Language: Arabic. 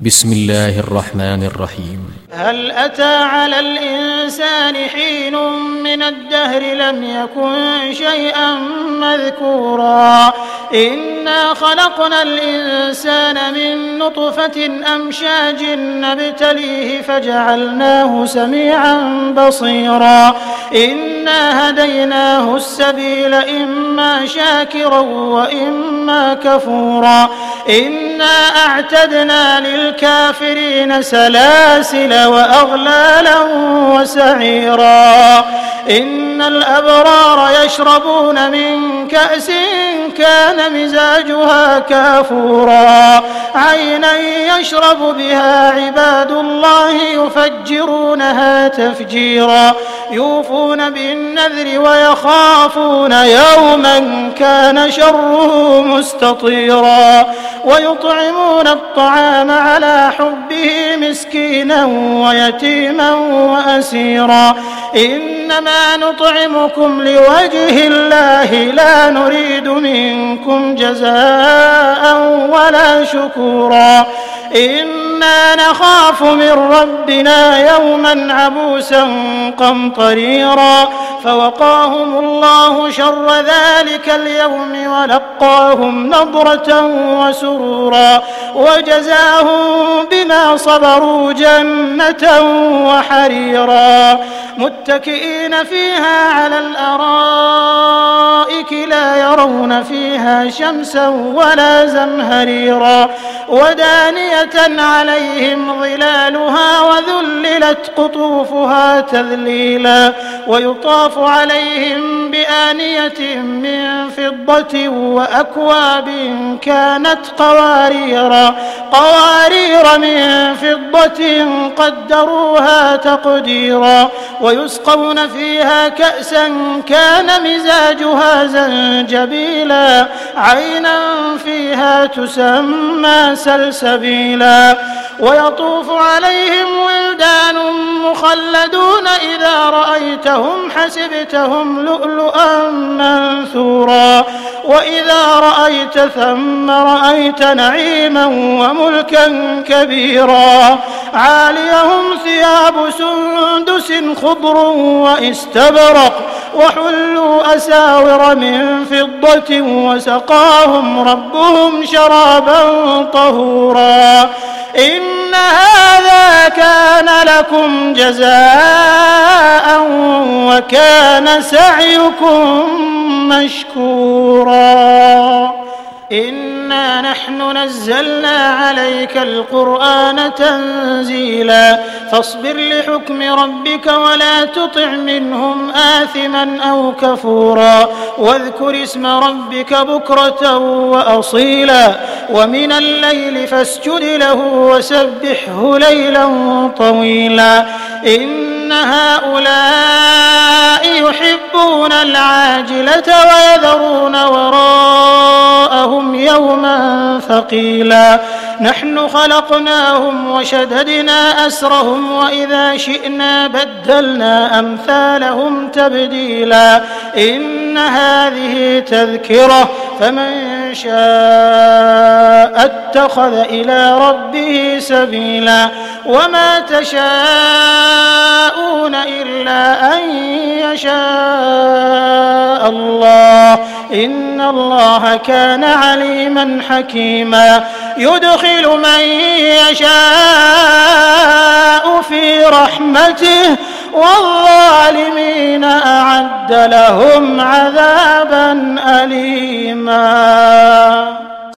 بسم الله الرحمن الرحيم. هل أتى على الإنسان حين من الدهر لم يكن شيئا مذكورا إنا خلقنا الإنسان من نطفة أمشاج نبتليه فجعلناه سميعا بصيرا إنا هديناه السبيل إما شاكرا وإما كفورا إنا أعتدنا للكافرين سلاسل وأغلالا وسعيرا إن الأبرار يشربون من كأس كان مزاجها كافورا عينا يشرب بها عباد الله يفجرونها تفجيرا يوفون بالنذر ويخافون يوما كان شره مستطيرا ويطعمون الطعام على حبه مسكينا ويتيما وأسيرا إنما نطعمكم لوجه الله لا نريد منكم جزاء ولا شكورا إنا نخاف من ربنا يوما عبوسا قمطريرا فوقاهم الله شر ذلك اليوم ولقاهم نضرة وسرورا وجزاهم بما صبروا جنة وحريرا متكئين فيها على الأرائك لا يرون فيها شمسا ولا زمهريرا ودانية عليهم ظلالها وذللت قطوفها تذليلا ويطاف عليهم بآنية من فضة وأكواب كانت قوارير من فضة قدروها تقديرا ويسقون فيها كأسا كان مزاجها زنجبيلا عينا فيها تسمى سلسبيلا ويطوف عليهم ولدان مخلدون إذا رأيتهم حسبتهم لؤلؤا منثورا وإذا رأيت ثم رأيت نعيما وملكا كبيرا عاليهم ثياب سندس خضر وإستبرق وحلوا أساور من فضة وسقاهم ربهم شرابا طهورا إن هذا كان لكم جزاء وكان سعيكم مشكورا إنا نحن نزلنا عليك القرآن تنزيلا فاصبر لحكم ربك ولا تطع منهم آثما أو كفورا واذكر اسم ربك بكرة وأصيلا ومن الليل فاسجد له وسبحه ليلا طويلا إن هؤلاء يحبون العاجلة ويذرون وراءهم يوما ثقيلا نحن خلقناهم وشددنا أسرهم وإذا شئنا بدلنا أمثالهم تبديلا إن هذه تذكرة فمن شاء اتخذ إلى ربه سبيلا وما تشاءون إلا أن يشاء الله إن الله كان عليما حكيما يدخل من يشاء في رحمته والظالمين أعد لهم عذابا أليما.